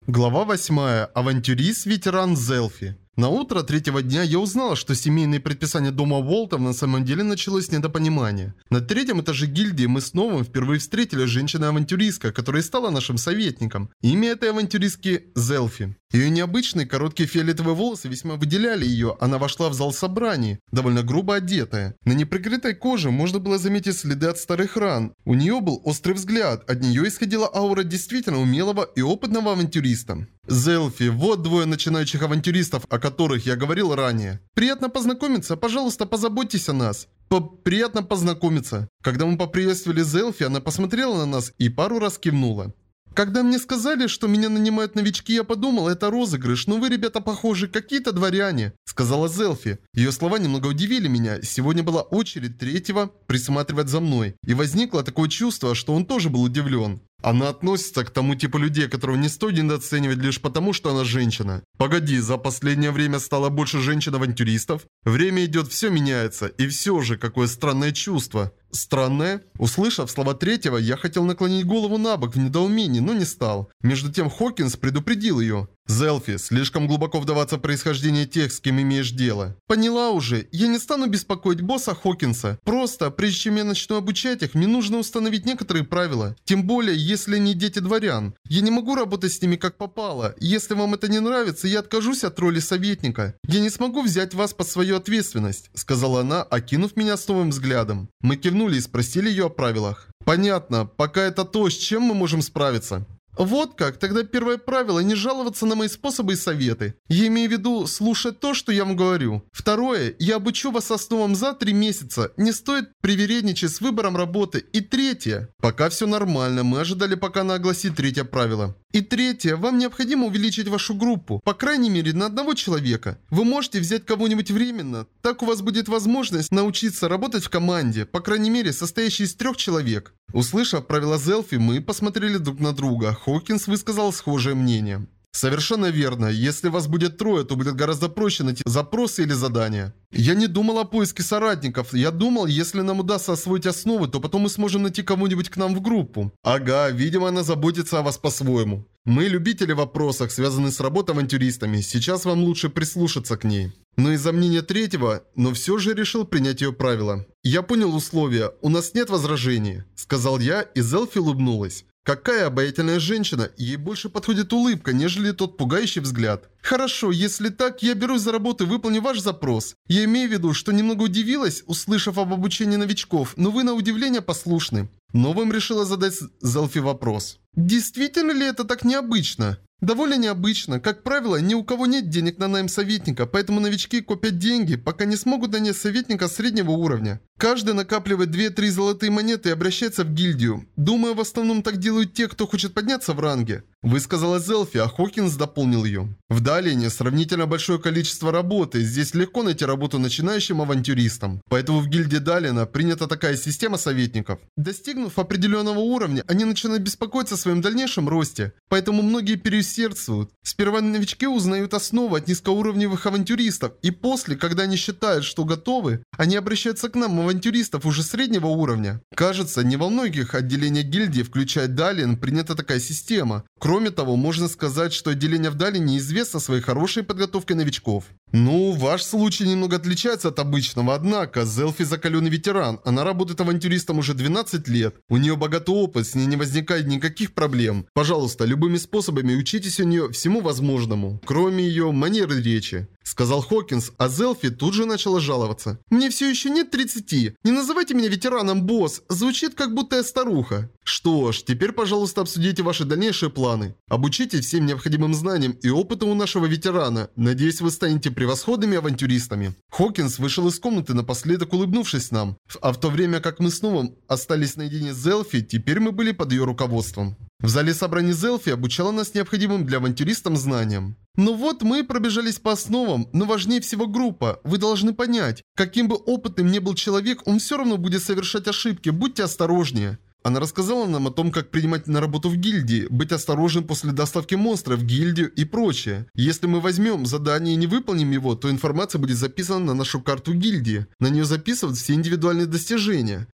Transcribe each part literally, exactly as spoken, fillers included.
Глава восьмая. Авантюрист-ветеран Зелфи. На утро третьего дня я узнала, что семейные предписания дома Уолтов на самом деле началось недопонимание. На третьем этаже гильдии мы с Новым впервые встретили женщину-авантюристка, которая стала нашим советником. Имя этой авантюристки – Зелфи. Ее необычные короткие фиолетовые волосы весьма выделяли ее. Она вошла в зал собраний, довольно грубо одетая. На неприкрытой коже можно было заметить следы от старых ран. У нее был острый взгляд, от нее исходила аура действительно умелого и опытного авантюриста. Зелфи, вот двое начинающих авантюристов, о которых я говорил ранее. Приятно познакомиться, пожалуйста, позаботьтесь о нас. П Приятно познакомиться. Когда мы поприветствовали Зелфи, она посмотрела на нас и пару раз кивнула. Когда мне сказали, что меня нанимают новички, я подумал, это розыгрыш, но вы, ребята, похожи, какие-то дворяне, сказала Зелфи. Ее слова немного удивили меня. Сегодня была очередь третьего присматривать за мной. И возникло такое чувство, что он тоже был удивлен. Она относится к тому типу людей, которого не стоит недооценивать лишь потому, что она женщина. Погоди, за последнее время стало больше женщин-авантюристов? Время идет, все меняется. И все же, какое странное чувство. Странное? Услышав слова третьего, я хотел наклонить голову на бок в недоумении, но не стал. Между тем Хокинс предупредил ее. Зелфи, слишком глубоко вдаваться в происхождение тех, с кем имеешь дело. Поняла уже. Я не стану беспокоить босса Хокинса. Просто, прежде чем я начну обучать их, мне нужно установить некоторые правила. Тем более, если они дети дворян. Я не могу работать с ними как попало. Если вам это не нравится, я откажусь от роли советника. Я не смогу взять вас под свою ответственность, сказала она, окинув меня с новым взглядом. Мы кивнули и спросили ее о правилах. Понятно. Пока это то, с чем мы можем справиться. Вот как, тогда первое правило – не жаловаться на мои способы и советы. Я имею в виду слушать то, что я вам говорю. Второе – я обучу вас основам за три месяца. Не стоит привередничать с выбором работы. И третье – пока все нормально, мы ожидали, пока она огласит третье правило. И третье – вам необходимо увеличить вашу группу, по крайней мере на одного человека. Вы можете взять кого-нибудь временно. Так у вас будет возможность научиться работать в команде, по крайней мере состоящей из трех человек. Услышав правила Зелфи, мы посмотрели друг на друга. Хокинс высказал схожее мнение. Совершенно верно. Если вас будет трое, то будет гораздо проще найти запросы или задания. Я не думал о поиске соратников. Я думал, если нам удастся освоить основы, то потом мы сможем найти кого-нибудь к нам в группу. Ага, видимо, она заботится о вас по-своему. Мы любители в вопросах, связанных с работой авантюристами. Сейчас вам лучше прислушаться к ней. Но из-за мнения третьего, но все же решил принять ее правила. Я понял условия. У нас нет возражений, сказал я, и Зелфи улыбнулась. Какая обаятельная женщина, ей больше подходит улыбка, нежели тот пугающий взгляд. Хорошо, если так, я берусь за работу и выполню ваш запрос. Я имею в виду, что немного удивилась, услышав об обучении новичков, но вы на удивление послушны. Новым решила задать Зелфи вопрос. Действительно ли это так необычно? Довольно необычно. Как правило, ни у кого нет денег на найм советника, поэтому новички копят деньги, пока не смогут нанять советника среднего уровня. Каждый накапливает две-три золотые монеты и обращается в гильдию. Думаю, в основном так делают те, кто хочет подняться в ранге. Высказала Зелфи, а Хокинс дополнил ее. В Далине сравнительно большое количество работы. Здесь легко найти работу начинающим авантюристам. Поэтому в гильдии Далина принята такая система советников. Достигнув определенного уровня, они начинают беспокоиться о своем дальнейшем росте. Поэтому многие переусердствуют. Сперва новички узнают основы от низкоуровневых авантюристов. И после, когда они считают, что готовы, они обращаются к нам, авантюристов уже среднего уровня. Кажется, не во многих отделениях гильдии, включая Далин, принята такая система. Кроме того, можно сказать, что отделение в Далине известно своей хорошей подготовкой новичков. Ну, ваш случай немного отличается от обычного, однако Зелфи закаленный ветеран. Она работает авантюристом уже двенадцать лет. У нее богатый опыт, с ней не возникает никаких проблем. Пожалуйста, любыми способами учитесь у нее всему возможному, кроме ее манеры речи, сказал Хокинс, а Зелфи тут же начала жаловаться. Мне все еще нет тридцати. Не называйте меня ветераном, босс. Звучит, как будто я старуха. Что ж, теперь, пожалуйста, обсудите ваши дальнейшие планы. Обучитесь всем необходимым знаниям и опыту у нашего ветерана. Надеюсь, вы станете превосходными авантюристами. Хокинс вышел из комнаты, напоследок улыбнувшись нам. А в то время как мы снова остались наедине с Зелфи, теперь мы были под ее руководством. В зале собраний Зелфи обучала нас необходимым для авантюристам знаниям. Ну вот, мы пробежались по основам, но важнее всего группа. Вы должны понять, каким бы опытным ни был человек, он все равно будет совершать ошибки, будьте осторожнее. Она рассказала нам о том, как принимать на работу в гильдии, быть осторожным после доставки монстров в гильдию и прочее. Если мы возьмем задание и не выполним его, то информация будет записана на нашу карту гильдии. На нее записывают все индивидуальные достижения.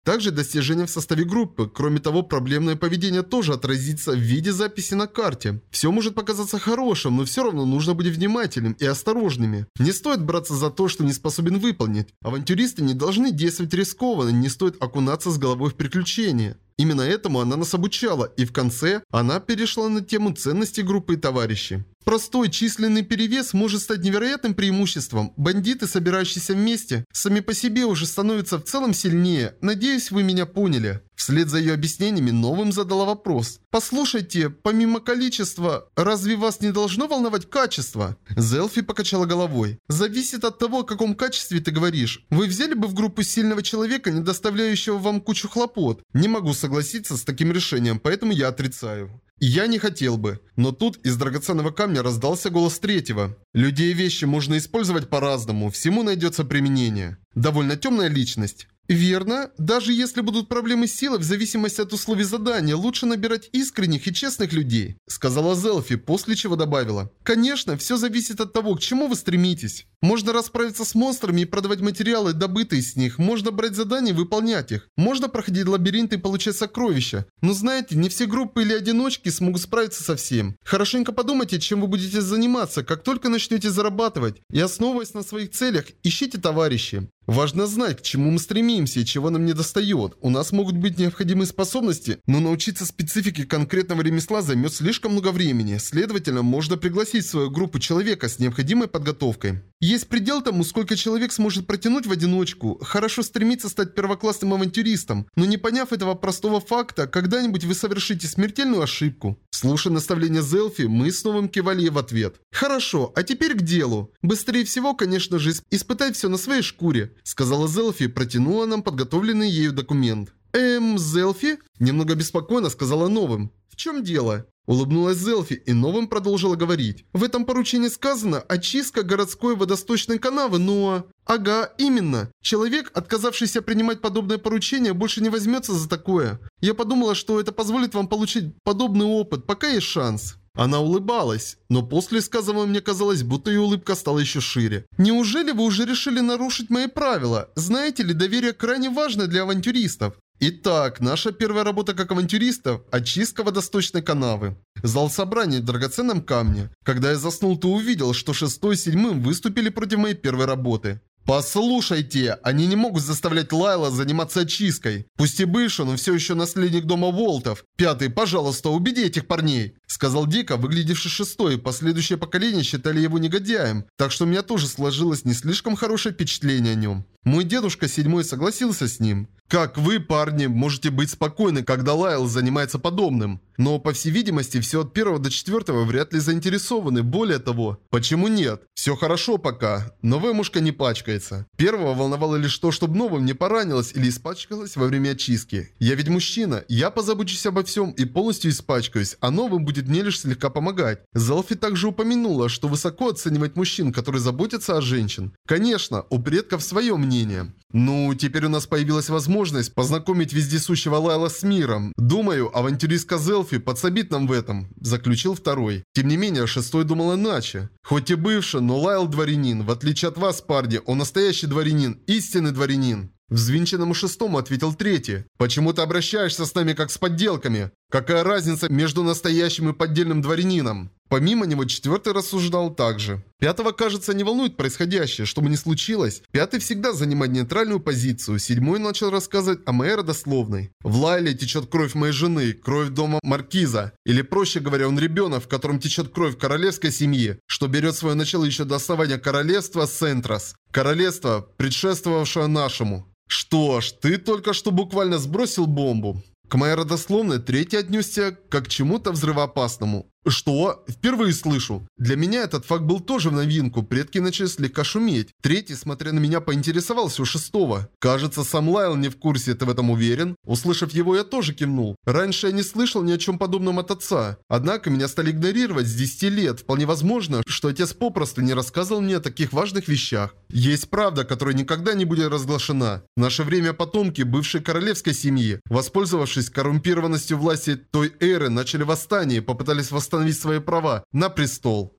Также достижения в составе группы. Кроме того, проблемное поведение тоже отразится в виде записи на карте. Все может показаться хорошим, но все равно нужно быть внимательным и осторожными. Не стоит браться за то, что не способен выполнить. Авантюристы не должны действовать рискованно, не стоит окунаться с головой в приключения. Именно этому она нас обучала, и в конце она перешла на тему ценностей группы и товарищей. Простой численный перевес может стать невероятным преимуществом. Бандиты, собирающиеся вместе, сами по себе уже становятся в целом сильнее. Надеюсь, вы меня поняли. Вслед за ее объяснениями Новым задала вопрос. «Послушайте, помимо количества, разве вас не должно волновать качество?» Зелфи покачала головой. «Зависит от того, о каком качестве ты говоришь. Вы взяли бы в группу сильного человека, не доставляющего вам кучу хлопот? Не могу согласиться с таким решением, поэтому я отрицаю». «Я не хотел бы». Но тут из драгоценного камня раздался голос третьего. «Людей и вещи можно использовать по-разному, всему найдется применение». Довольно темная личность. «Верно. Даже если будут проблемы с силой, в зависимости от условий задания, лучше набирать искренних и честных людей», сказала Зелфи, после чего добавила. «Конечно, все зависит от того, к чему вы стремитесь. Можно расправиться с монстрами и продавать материалы, добытые с них. Можно брать задания и выполнять их. Можно проходить лабиринты и получать сокровища. Но знаете, не все группы или одиночки смогут справиться со всем. Хорошенько подумайте, чем вы будете заниматься, как только начнете зарабатывать. И основываясь на своих целях, ищите товарищей. Важно знать, к чему мы стремимся и чего нам недостает. У нас могут быть необходимые способности, но научиться специфике конкретного ремесла займет слишком много времени. Следовательно, можно пригласить в свою группу человека с необходимой подготовкой. Есть предел тому, сколько человек сможет протянуть в одиночку. Хорошо стремиться стать первоклассным авантюристом, но не поняв этого простого факта, когда-нибудь вы совершите смертельную ошибку. Слушая наставления Зелфи, мы с Новым кивали ей в ответ. «Хорошо, а теперь к делу. Быстрее всего, конечно же, испытать все на своей шкуре», сказала Зелфи и протянула нам подготовленный ею документ. «Эм, Зелфи?» Немного беспокойно сказала Новым. «В чем дело?» Улыбнулась Зелфи и Новым продолжила говорить. «В этом поручении сказано очистка городской водосточной канавы, но...» «Ага, именно. Человек, отказавшийся принимать подобное поручение, больше не возьмется за такое. Я подумала, что это позволит вам получить подобный опыт, пока есть шанс». Она улыбалась, но после сказанного мне казалось, будто ее улыбка стала еще шире. «Неужели вы уже решили нарушить мои правила? Знаете ли, доверие крайне важно для авантюристов». Итак, наша первая работа как авантюристов – очистка водосточной канавы. Зал собраний в драгоценном камне. Когда я заснул, то увидел, что шестой и седьмым выступили против моей первой работы. «Послушайте, они не могут заставлять Лайла заниматься очисткой. Пусть и бывший, но все еще наследник дома Волтов. Пятый, пожалуйста, убеди этих парней», сказал Дика, выглядевший шестой. Последующее поколение считали его негодяем, так что у меня тоже сложилось не слишком хорошее впечатление о нем. Мой дедушка седьмой согласился с ним. Как вы, парни, можете быть спокойны, когда Лайл занимается подобным? Но, по всей видимости, все от первого до четвертого вряд ли заинтересованы. Более того, почему нет? Все хорошо пока, но вымушка не пачкается. Первого волновало лишь то, чтобы Новым не поранилась или испачкалась во время очистки. Я ведь мужчина, я позабочусь обо всем и полностью испачкаюсь, а Новым будет мне лишь слегка помогать. Зелфи также упомянула, что высоко оценивать мужчин, которые заботятся о женщин. Конечно, у предков свое мнение. Ну, теперь у нас появилась возможность познакомить вездесущего Лайла с миром. Думаю, авантюристка Зелфи подсобит нам в этом, заключил второй. Тем не менее, шестой думал иначе. Хоть и бывший, но Лайл дворянин. В отличие от вас, парни, он настоящий дворянин, истинный дворянин. Взвинченному шестому ответил третий. «Почему ты обращаешься с нами как с подделками? Какая разница между настоящим и поддельным дворянином?» Помимо него четвертый рассуждал так же. Пятого, кажется, не волнует происходящее, что бы ни случилось. Пятый всегда занимает нейтральную позицию. Седьмой начал рассказывать о моей родословной. В Лайле течет кровь моей жены, кровь дома Маркиза. Или проще говоря, он ребенок, в котором течет кровь королевской семьи, что берет свое начало еще до основания королевства Сентрас. Королевство, предшествовавшее нашему. Что ж, ты только что буквально сбросил бомбу. К моей родословной третий отнесся как к чему-то взрывоопасному. Что? Впервые слышу. Для меня этот факт был тоже в новинку. Предки начали слегка шуметь. Третий, смотря на меня, поинтересовался у шестого. Кажется, сам Лайл не в курсе, ты в этом уверен? Услышав его, я тоже кивнул. Раньше я не слышал ни о чем подобном от отца. Однако меня стали игнорировать с десяти лет. Вполне возможно, что отец попросту не рассказывал мне о таких важных вещах. Есть правда, которая никогда не будет разглашена. В наше время потомки бывшей королевской семьи, воспользовавшись коррумпированностью власти той эры, начали восстание и попытались восстановить восстановить свои права на престол.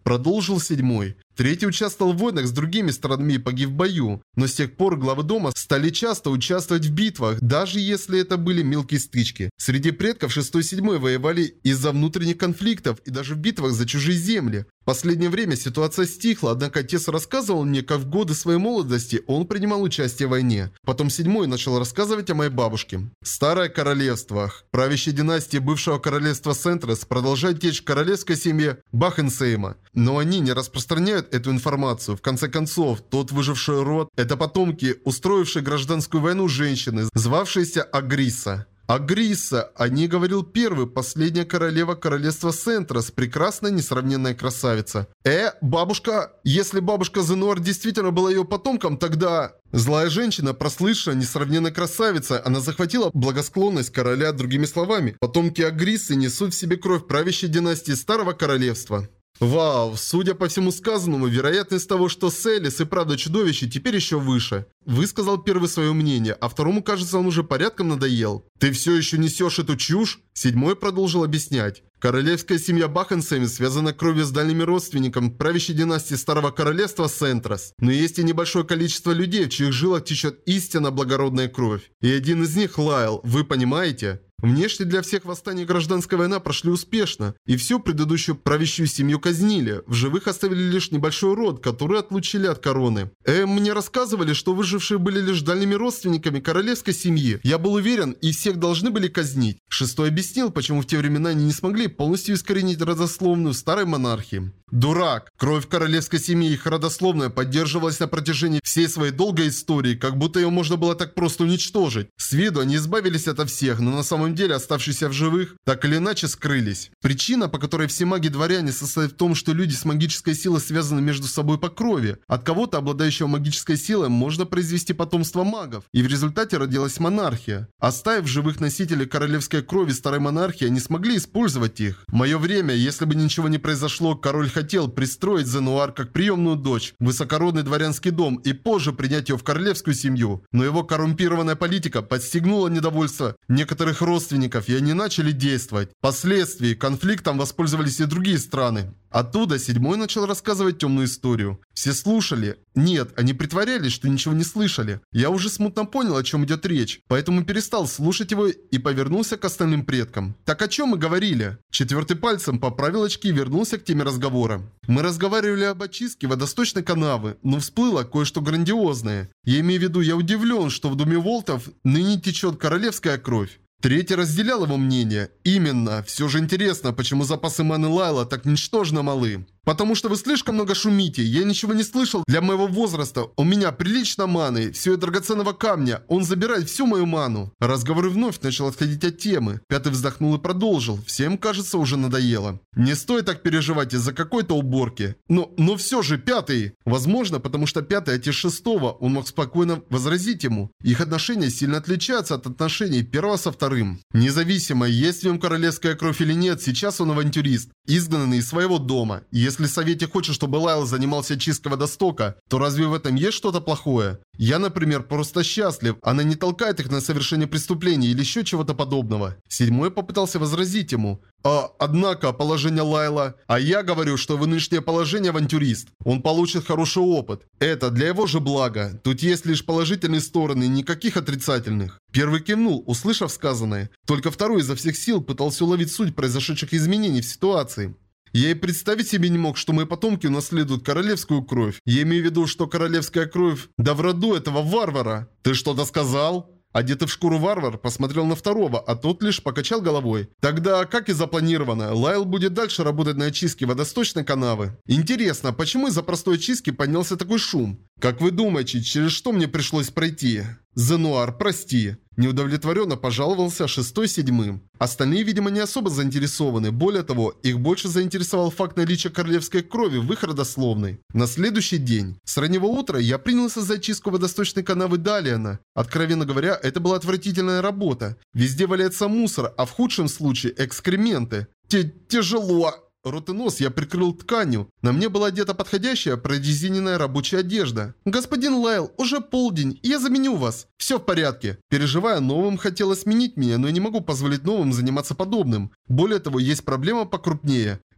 Продолжил седьмой. Третий участвовал в войнах с другими странами и погиб в бою. Но с тех пор главы дома стали часто участвовать в битвах, даже если это были мелкие стычки. Среди предков шестой и седьмой воевали из-за внутренних конфликтов и даже в битвах за чужие земли. В последнее время ситуация стихла, однако отец рассказывал мне, как в годы своей молодости он принимал участие в войне. Потом седьмой начал рассказывать о моей бабушке. Старое королевство. Правящая династия бывшего королевства Сентрес продолжает течь в королевской семье Бахенсейма. Но они не распространяют эту информацию. В конце концов, тот выживший род – это потомки, устроившие гражданскую войну женщины, звавшейся Агриса. Агриса, о ней говорил первый, последняя королева королевства Сентрес, прекрасная, несравненная красавица. Э, бабушка, если бабушка Зенуар действительно была ее потомком, тогда... Злая женщина, прослышала несравненная красавица, она захватила благосклонность короля, другими словами. Потомки Агрисы несут в себе кровь правящей династии Старого Королевства. Вау, судя по всему сказанному, вероятность того, что Селис и правда чудовище, теперь еще выше. Высказал первый свое мнение, а второму, кажется, он уже порядком надоел. Ты все еще несешь эту чушь? Седьмой продолжил объяснять. Королевская семья Бахенсейм связана кровью с дальними родственниками правящей династии Старого Королевства Сентрес. Но есть и небольшое количество людей, в чьих жилах течет истинно благородная кровь. И один из них Лайл, вы понимаете? Внешне для всех восстания и гражданская война прошли успешно, и всю предыдущую правящую семью казнили. В живых оставили лишь небольшой род, который отлучили от короны. Э, мне рассказывали, что выжившие были лишь дальними родственниками королевской семьи. Я был уверен, и всех должны были казнить. Шестой объяснил, почему в те времена они не смогли полностью искоренить родословную старой монархии. Дурак! Кровь королевской семьи и их родословная поддерживалась на протяжении всей своей долгой истории, как будто ее можно было так просто уничтожить. С виду они избавились ото всех, но на самом деле оставшиеся в живых так или иначе скрылись. Причина, по которой все маги-дворяне, состоит в том, что люди с магической силой связаны между собой по крови. От кого-то, обладающего магической силой, можно произвести потомство магов, и в результате родилась монархия. Оставив живых носителей королевской крови старой монархии, они смогли использовать их. В мое время, если бы ничего не произошло, король хотел пристроить Зенуар как приемную дочь в высокородный дворянский дом и позже принять ее в королевскую семью. Но его коррумпированная политика подстегнула недовольство некоторых родственников, и они начали действовать. Впоследствии конфликтом воспользовались и другие страны. Оттуда седьмой начал рассказывать темную историю. Все слушали. Нет, они притворялись, что ничего не слышали. Я уже смутно понял, о чем идет речь, поэтому перестал слушать его и повернулся к остальным предкам. Так о чем мы говорили? Четвертый пальцем поправил очки и вернулся к теме разговора. Мы разговаривали об очистке водосточной канавы, но всплыло кое-что грандиозное. Я имею в виду, я удивлен, что в доме Волтов ныне течет королевская кровь. Третий разделял его мнение. Именно. Все же интересно, почему запасы маны Лайла так ничтожно малы. Потому что вы слишком много шумите. Я ничего не слышал для моего возраста. У меня прилично маны, все драгоценного камня. Он забирает всю мою ману. Разговор вновь начал отходить от темы. Пятый вздохнул и продолжил. Всем, кажется, уже надоело. Не стоит так переживать из-за какой-то уборки. Но, но все же пятый. Возможно, потому что пятый отец шестого. Он мог спокойно возразить ему. Их отношения сильно отличаются от отношений первого со вторым. Независимо, есть в нем королевская кровь или нет, сейчас он авантюрист, изгнанный из своего дома. Если Совете хочет, чтобы Лайл занимался чисткой водостока, то разве в этом есть что-то плохое? Я, например, просто счастлив. Она не толкает их на совершение преступлений или еще чего-то подобного. Седьмой попытался возразить ему. А, однако, положение Лайла... А я говорю, что в нынешнее положение авантюрист. Он получит хороший опыт. Это для его же блага. Тут есть лишь положительные стороны, никаких отрицательных. Первый кивнул, услышав сказанное. Только второй изо всех сил пытался уловить суть произошедших изменений в ситуации. Я и представить себе не мог, что мои потомки унаследуют королевскую кровь. Я имею в виду, что королевская кровь... Да в роду этого варвара. Ты что-то сказал? Одетый в шкуру варвар посмотрел на второго, а тот лишь покачал головой. Тогда, как и запланировано, Лайл будет дальше работать на очистке водосточной канавы. Интересно, почему из-за простой очистки поднялся такой шум? Как вы думаете, через что мне пришлось пройти? Зенуар, прости. Неудовлетворенно пожаловался шестой седьмым. Остальные, видимо, не особо заинтересованы. Более того, их больше заинтересовал факт наличия королевской крови в их родословной. На следующий день, с раннего утра, я принялся за очистку водосточной канавы Далиана. Откровенно говоря, это была отвратительная работа. Везде валяется мусор, а в худшем случае экскременты. Т Тяжело. Рот и нос я прикрыл тканью. На мне была одета подходящая прорезиненная рабочая одежда. «Господин Лайл, уже полдень, я заменю вас. Все в порядке». Переживая, новым хотелось сменить меня, но я не могу позволить новым заниматься подобным. Более того, есть проблема покрупнее.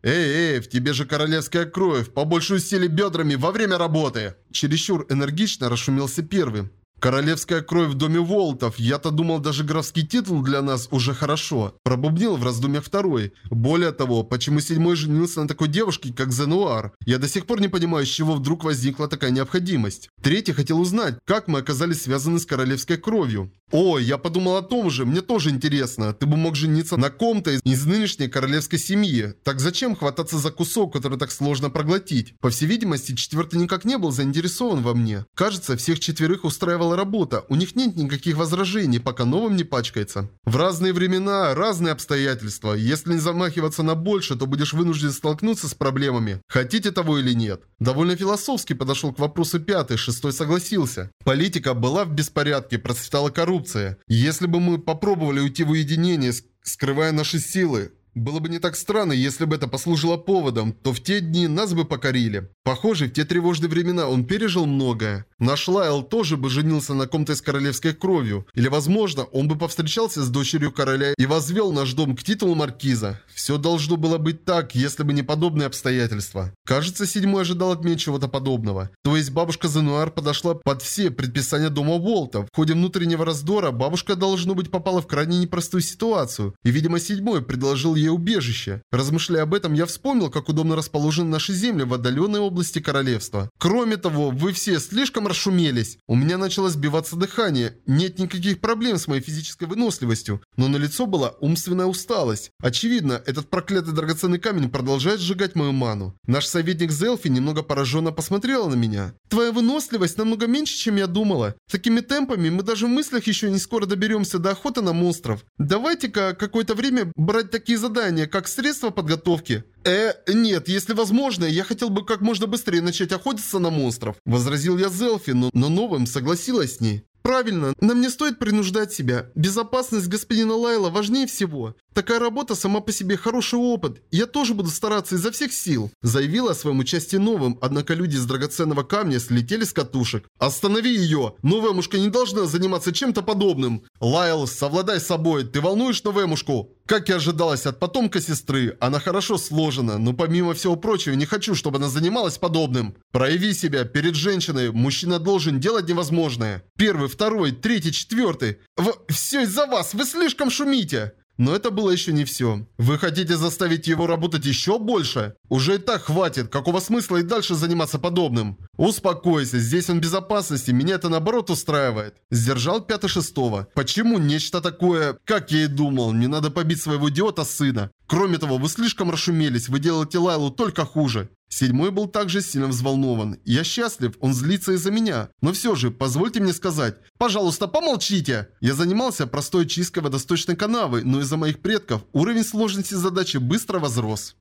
Эй, эй, в тебе же королевская кровь, побольше усилий бедрами во время работы. Чересчур энергично расшумелся первый. Королевская кровь в доме Волтов. Я-то думал, даже графский титул для нас уже хорошо. Пробубнил в раздумьях второй. Более того, почему седьмой женился на такой девушке, как Зенуар? Я до сих пор не понимаю, с чего вдруг возникла такая необходимость. Третий хотел узнать, как мы оказались связаны с королевской кровью. О, я подумал о том же, мне тоже интересно. Ты бы мог жениться на ком-то из, из нынешней королевской семьи. Так зачем хвататься за кусок, который так сложно проглотить? По всей видимости, четвертый никак не был заинтересован во мне. Кажется, всех четверых устраивала работа. У них нет никаких возражений, пока новым не пачкается. В разные времена, разные обстоятельства. Если не замахиваться на больше, то будешь вынужден столкнуться с проблемами. Хотите того или нет? Довольно философски подошел к вопросу пятый, шестой согласился. Политика была в беспорядке, процветала коррупция. Если бы мы попробовали уйти в уединение, скрывая наши силы, было бы не так странно, если бы это послужило поводом, то в те дни нас бы покорили. Похоже, в те тревожные времена он пережил многое. Наш Лайл тоже бы женился на ком-то с королевской кровью. Или, возможно, он бы повстречался с дочерью короля и возвел наш дом к титулу маркиза. Все должно было быть так, если бы не подобные обстоятельства. Кажется, седьмой ожидал от меня чего-то подобного. То есть бабушка Зенуар подошла под все предписания дома Волта. В ходе внутреннего раздора бабушка, должно быть, попала в крайне непростую ситуацию. И, видимо, седьмой предложил ей убежище. Размышляя об этом, я вспомнил, как удобно расположены наши земли в отдаленной области королевства. Кроме того, вы все слишком расшумелись. У меня начало сбиваться дыхание. Нет никаких проблем с моей физической выносливостью, но на лицо была умственная усталость. Очевидно, этот проклятый драгоценный камень продолжает сжигать мою ману. Наш советник Зелфи немного пораженно посмотрела на меня. Твоя выносливость намного меньше, чем я думала. Такими темпами мы даже в мыслях еще не скоро доберемся до охоты на монстров. Давайте-ка какое-то время брать такие задания, как средство подготовки. Э, нет, если возможно, я хотел бы как можно быстрее начать охотиться на монстров. Возразил я Зелфи, но, но новым согласилась с ней. Правильно, нам не стоит принуждать себя. Безопасность господина Лайла важнее всего. Такая работа сама по себе хороший опыт. Я тоже буду стараться изо всех сил. Заявила о своем участии новым, однако люди из драгоценного камня слетели с катушек. Останови ее! Новая мушка не должна заниматься чем-то подобным. Лайл, совладай с собой, ты волнуешь новую мушку? Как и ожидалось от потомка сестры, она хорошо сложена, но помимо всего прочего не хочу, чтобы она занималась подобным. Прояви себя перед женщиной, мужчина должен делать невозможное. Первый, второй, третий, четвертый. В... Все из-за вас, вы слишком шумите. Но это было еще не все. Вы хотите заставить его работать еще больше? Уже и так хватит. Какого смысла и дальше заниматься подобным? Успокойся, здесь он в безопасности, меня это наоборот устраивает. Сдержал пятый шестого. Почему нечто такое, как я и думал, не надо побить своего идиота сына? Кроме того, вы слишком расшумелись, вы делаете Лайлу только хуже. Седьмой был также сильно взволнован. Я счастлив, он злится из-за меня. Но все же, позвольте мне сказать. Пожалуйста, помолчите! Я занимался простой чисткой водосточной канавы, но из-за моих предков уровень сложности задачи быстро возрос.